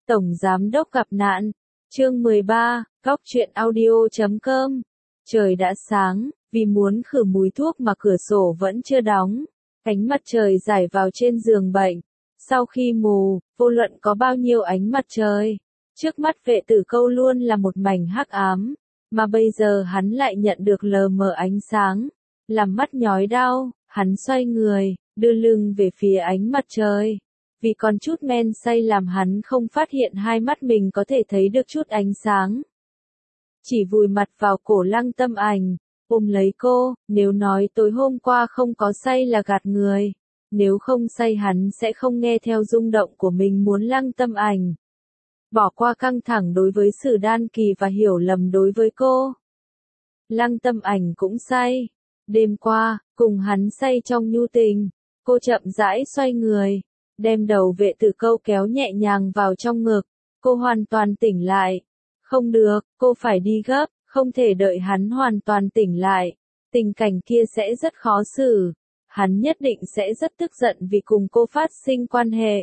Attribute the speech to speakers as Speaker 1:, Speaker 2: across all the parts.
Speaker 1: Tổng Giám đốc gặp nạn. Chương 13, Góc truyện audio.com. Trời đã sáng, vì muốn khử mùi thuốc mà cửa sổ vẫn chưa đóng. Ánh mặt trời rải vào trên giường bệnh. Sau khi mù, vô luận có bao nhiêu ánh mặt trời, trước mắt Vệ Tử Câu luôn là một mảnh hắc ám, mà bây giờ hắn lại nhận được lờ mờ ánh sáng, làm mắt nhói đau, hắn xoay người, đưa lưng về phía ánh mặt trời. Vì còn chút men say làm hắn không phát hiện hai mắt mình có thể thấy được chút ánh sáng. Chỉ vùi mặt vào cổ Lăng Tâm Ảnh, ôm lấy cô, nếu nói tối hôm qua không có say là gạt người. Nếu không say hắn sẽ không nghe theo rung động của mình muốn Lăng Tâm Ảnh. Bỏ qua căng thẳng đối với Sử Đan Kỳ và hiểu lầm đối với cô. Lăng Tâm Ảnh cũng say. Đêm qua, cùng hắn say trong nhu tình, cô chậm rãi xoay người, đem đầu Vệ Tử Câu kéo nhẹ nhàng vào trong ngực. Cô hoàn toàn tỉnh lại. Không được, cô phải đi gấp, không thể đợi hắn hoàn toàn tỉnh lại. Tình cảnh kia sẽ rất khó xử. Hắn nhất định sẽ rất tức giận vì cùng cô phát sinh quan hệ.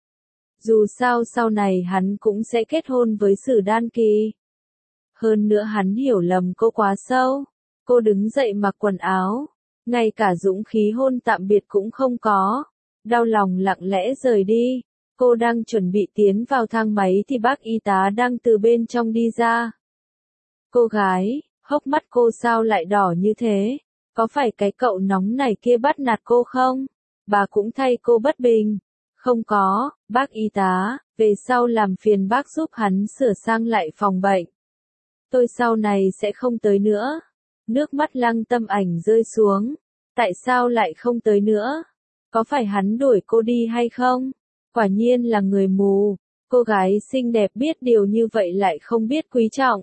Speaker 1: Dù sao sau này hắn cũng sẽ kết hôn với Sử Đan Kỳ. Hơn nữa hắn hiểu lầm cô quá sâu. Cô đứng dậy mặc quần áo, ngay cả dũng khí hôn tạm biệt cũng không có. Đau lòng lặng lẽ rời đi. Cô đang chuẩn bị tiến vào thang máy thì bác y tá đang từ bên trong đi ra. Cô gái, hốc mắt cô sao lại đỏ như thế? Có phải cái cậu nóng này kia bắt nạt cô không? Bà cũng thay cô bất bình. Không có, bác y tá, về sau làm phiền bác giúp hắn sửa sang lại phòng bệnh. Tôi sau này sẽ không tới nữa. Nước mắt Lăng Tâm Ảnh rơi xuống. Tại sao lại không tới nữa? Có phải hắn đuổi cô đi hay không? Quả nhiên là người mù. Cô gái xinh đẹp biết điều như vậy lại không biết quý trọng.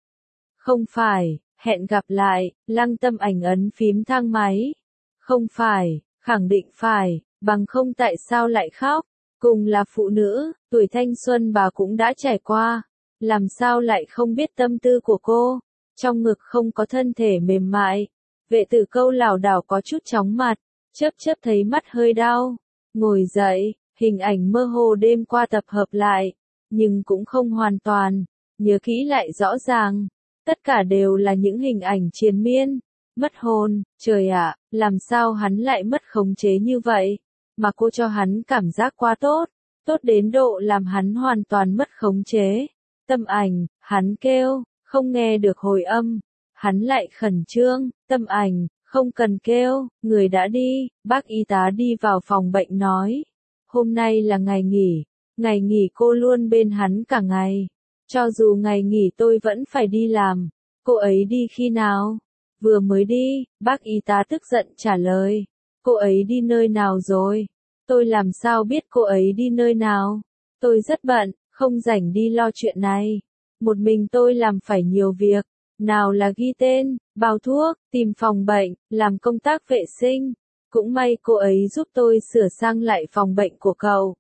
Speaker 1: Không phải, hẹn gặp lại, Lăng Tâm Ảnh ấn phím thang máy. Không phải, khẳng định phải, bằng không tại sao lại khóc? Cùng là phụ nữ, tuổi thanh xuân bà cũng đã trải qua. Làm sao lại không biết tâm tư của cô? Trong ngực không có thân thể mềm mại. Vệ Tử Câu lảo đảo có chút chóng mặt, chớp chớp thấy mắt hơi đau. Ngồi dậy, hình ảnh mơ hồ đêm qua tập hợp lại, nhưng cũng không hoàn toàn, nhớ kỹ lại rõ ràng. Tất cả đều là những hình ảnh triền miên. Mất hồn, trời ạ, làm sao hắn lại mất khống chế như vậy? Mà cô cho hắn cảm giác quá tốt, tốt đến độ làm hắn hoàn toàn mất khống chế. Tâm Ảnh, hắn kêu, không nghe được hồi âm. Hắn lại khẩn trương, Tâm Ảnh, không cần kêu, người đã đi. Bác y tá đi vào phòng bệnh nói. Hôm nay là ngày nghỉ cô luôn bên hắn cả ngày. Cho dù ngày nghỉ tôi vẫn phải đi làm. Cô ấy đi khi nào? Vừa mới đi, bác y tá tức giận trả lời. Cô ấy đi nơi nào rồi? Tôi làm sao biết cô ấy đi nơi nào? Tôi rất bận, không rảnh đi lo chuyện này. Một mình tôi làm phải nhiều việc. Nào là ghi tên, bao thuốc, tìm phòng bệnh, làm công tác vệ sinh. Cũng may cô ấy giúp tôi sửa sang lại phòng bệnh của cậu.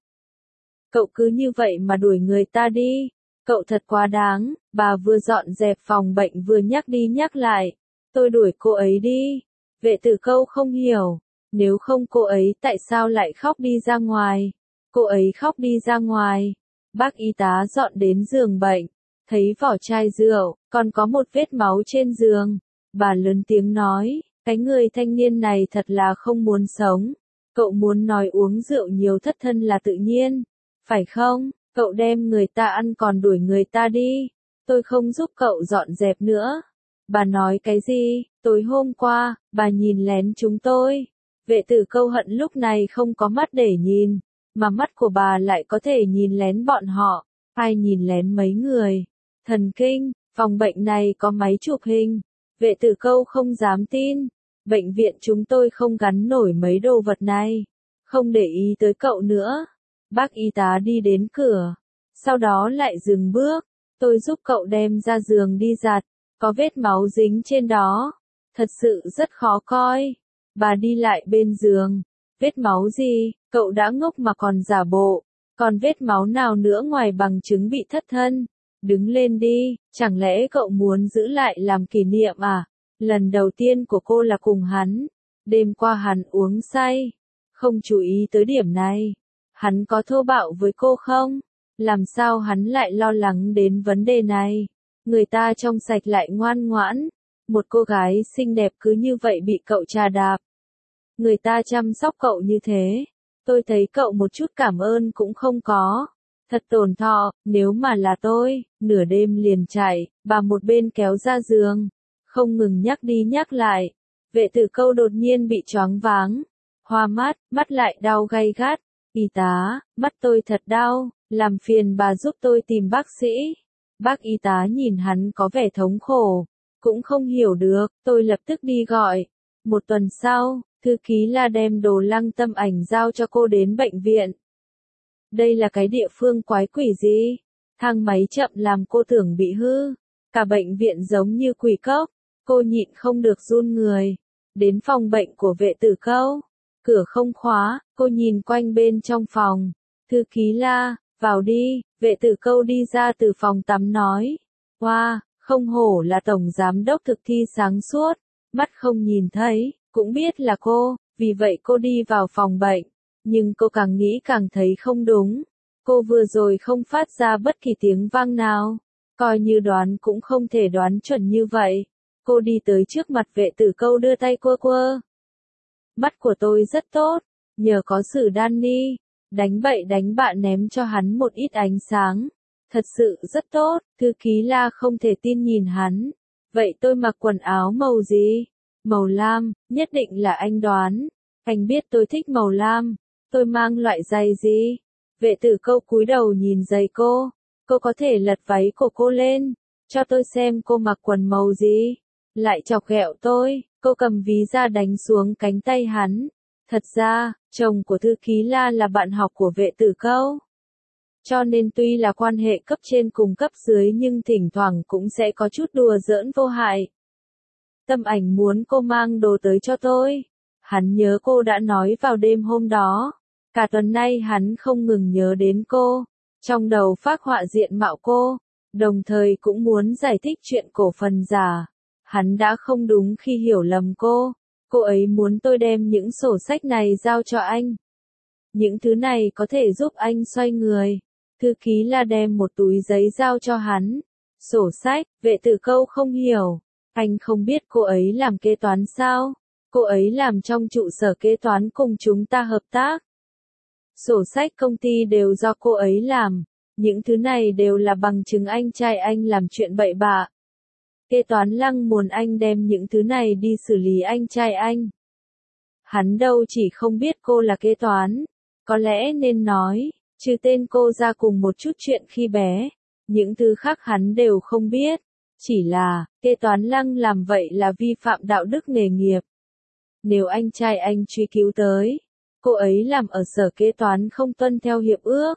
Speaker 1: Cậu cứ như vậy mà đuổi người ta đi. Cậu thật quá đáng. Bà vừa dọn dẹp phòng bệnh vừa nhắc đi nhắc lại. Tôi đuổi cô ấy đi. Vệ Tử Câu không hiểu. Nếu không cô ấy tại sao lại khóc đi ra ngoài? Cô ấy khóc đi ra ngoài. Bác y tá dọn đến giường bệnh. Thấy vỏ chai rượu, còn có một vết máu trên giường. Bà lớn tiếng nói, cái người thanh niên này thật là không muốn sống. Cậu muốn nói uống rượu nhiều thất thân là tự nhiên. Phải không? Cậu đem người ta ăn còn đuổi người ta đi. Tôi không giúp cậu dọn dẹp nữa. Bà nói cái gì? Tối hôm qua, bà nhìn lén chúng tôi. Vệ Tử Câu hận lúc này không có mắt để nhìn, mà mắt của bà lại có thể nhìn lén bọn họ. Ai nhìn lén mấy người? Thần kinh, phòng bệnh này có máy chụp hình. Vệ Tử Câu không dám tin. Bệnh viện chúng tôi không gắn nổi mấy đồ vật này. Không để ý tới cậu nữa. Bác y tá đi đến cửa. Sau đó lại dừng bước. Tôi giúp cậu đem ra giường đi giặt. Có vết máu dính trên đó. Thật sự rất khó coi. Bà đi lại bên giường. Vết máu gì? Cậu đã ngốc mà còn giả bộ. Còn vết máu nào nữa ngoài bằng chứng bị thất thân? Đứng lên đi, chẳng lẽ cậu muốn giữ lại làm kỷ niệm à? Lần đầu tiên của cô là cùng hắn. Đêm qua hắn uống say. Không chú ý tới điểm này. Hắn có thô bạo với cô không? Làm sao hắn lại lo lắng đến vấn đề này? Người ta trong sạch lại ngoan ngoãn. Một cô gái xinh đẹp cứ như vậy bị cậu trà đạp. Người ta chăm sóc cậu như thế. Tôi thấy cậu một chút cảm ơn cũng không có. Thật tổn thọ, nếu mà là tôi, nửa đêm liền chạy, bà một bên kéo ra giường. Không ngừng nhắc đi nhắc lại. Vệ tử Câu đột nhiên bị choáng váng. Hoa mắt, mắt lại đau gay gắt. Y tá, mắt tôi thật đau, làm phiền bà giúp tôi tìm bác sĩ. Bác y tá nhìn hắn có vẻ thống khổ. Cũng không hiểu được, tôi lập tức đi gọi. Một tuần sau, thư ký La đem đồ Lăng Tâm Ảnh giao cho cô đến bệnh viện. Đây là cái địa phương quái quỷ gì? Thang máy chậm làm cô tưởng bị hư. Cả bệnh viện giống như quỷ cốc. Cô nhịn không được run người. Đến phòng bệnh của vệ tử Câu. Cửa không khóa, cô nhìn quanh bên trong phòng. Thư ký La, vào đi. Vệ tử Câu đi ra từ phòng tắm nói. Wow, không hổ là tổng giám đốc thực thi sáng suốt. Mắt không nhìn thấy, cũng biết là cô, vì vậy cô đi vào phòng bệnh. Nhưng cô càng nghĩ càng thấy không đúng. Cô vừa rồi không phát ra bất kỳ tiếng vang nào. Coi như đoán cũng không thể đoán chuẩn như vậy. Cô đi tới trước mặt vệ tử Câu đưa tay quơ quơ. Mắt của tôi rất tốt, nhờ có sự đan ni. Đánh bậy đánh bạ ném cho hắn một ít ánh sáng. Thật sự rất tốt, thư ký La không thể tin nhìn hắn. Vậy tôi mặc quần áo màu gì? Màu lam, nhất định là anh đoán. Anh biết tôi thích màu lam. Tôi mang loại giày gì? Vệ tử Câu cúi đầu nhìn giày cô. Cô có thể lật váy của cô lên. Cho tôi xem cô mặc quần màu gì. Lại chọc ghẹo tôi. Cô cầm ví ra đánh xuống cánh tay hắn. Thật ra, chồng của thư ký La là bạn học của vệ tử Câu. Cho nên tuy là quan hệ cấp trên cùng cấp dưới nhưng thỉnh thoảng cũng sẽ có chút đùa giỡn vô hại. Tâm Ảnh muốn cô mang đồ tới cho tôi. Hắn nhớ cô đã nói vào đêm hôm đó. Cả tuần nay hắn không ngừng nhớ đến cô. Trong đầu phác họa diện mạo cô. Đồng thời cũng muốn giải thích chuyện cổ phần giả. Hắn đã không đúng khi hiểu lầm cô. Cô ấy muốn tôi đem những sổ sách này giao cho anh. Những thứ này có thể giúp anh xoay người. Thư ký La đem một túi giấy giao cho hắn. Sổ sách, vệ tử Câu không hiểu. Anh không biết cô ấy làm kế toán sao? Cô ấy làm trong trụ sở kế toán cùng chúng ta hợp tác. Sổ sách công ty đều do cô ấy làm. Những thứ này đều là bằng chứng anh trai anh làm chuyện bậy bạ. Kế toán Lăng muốn anh đem những thứ này đi xử lý anh trai anh. Hắn đâu chỉ không biết cô là kế toán. Có lẽ nên nói, trừ tên cô ra cùng một chút chuyện khi bé. Những thứ khác hắn đều không biết. Chỉ là, kế toán Lăng làm vậy là vi phạm đạo đức nghề nghiệp. Nếu anh trai anh truy cứu tới, cô ấy làm ở sở kế toán không tuân theo hiệp ước.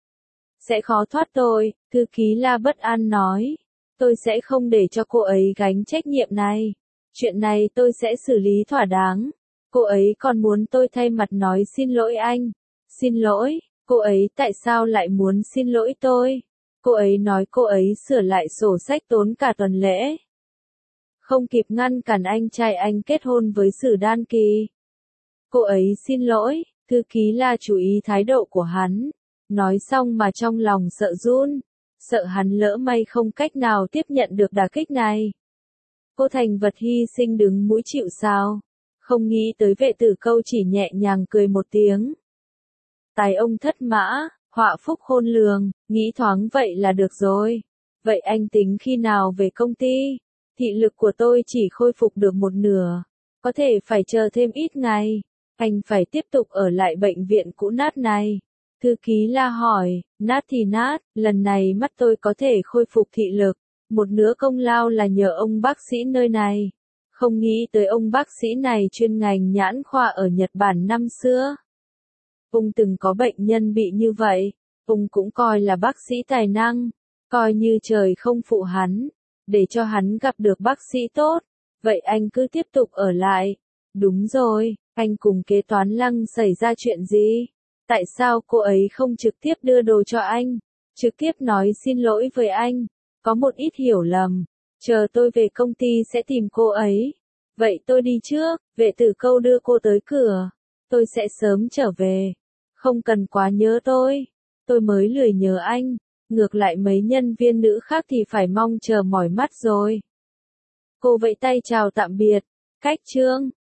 Speaker 1: Sẽ khó thoát tội, thư ký La bất an nói. Tôi sẽ không để cho cô ấy gánh trách nhiệm này. Chuyện này tôi sẽ xử lý thỏa đáng. Cô ấy còn muốn tôi thay mặt nói xin lỗi anh. Xin lỗi, cô ấy tại sao lại muốn xin lỗi tôi? Cô ấy nói cô ấy sửa lại sổ sách tốn cả tuần lễ. Không kịp ngăn cản anh trai anh kết hôn với Sử Đan Kỳ. Cô ấy xin lỗi, thư ký La chú ý thái độ của hắn. Nói xong mà trong lòng sợ run. Sợ hắn lỡ may không cách nào tiếp nhận được đả kích này. Cô thành vật hy sinh đứng mũi chịu sào. Không nghĩ tới vệ tử Câu chỉ nhẹ nhàng cười một tiếng. Tài ông thất mã, họa phúc khôn lường, nghĩ thoáng vậy là được rồi. Vậy anh tính khi nào về công ty? Thị lực của tôi chỉ khôi phục được một nửa. Có thể phải chờ thêm ít ngày. Anh phải tiếp tục ở lại bệnh viện cũ nát này. Thư ký La hỏi, nát thì nát, lần này mắt tôi có thể khôi phục thị lực. Một nửa công lao là nhờ ông bác sĩ nơi này. Không nghĩ tới ông bác sĩ này chuyên ngành nhãn khoa ở Nhật Bản năm xưa. Ông từng có bệnh nhân bị như vậy. Ông cũng coi là bác sĩ tài năng. Coi như trời không phụ hắn. Để cho hắn gặp được bác sĩ tốt. Vậy anh cứ tiếp tục ở lại. Đúng rồi, anh cùng kế toán Lăng xảy ra chuyện gì? Tại sao cô ấy không trực tiếp đưa đồ cho anh? Trực tiếp nói xin lỗi với anh? Có một ít hiểu lầm. Chờ tôi về công ty sẽ tìm cô ấy. Vậy tôi đi trước, vệ tử Câu đưa cô tới cửa. Tôi sẽ sớm trở về. Không cần quá nhớ tôi. Tôi mới lười nhớ anh. Ngược lại mấy nhân viên nữ khác thì phải mong chờ mỏi mắt rồi. Cô vẫy tay chào tạm biệt. Cách Trương.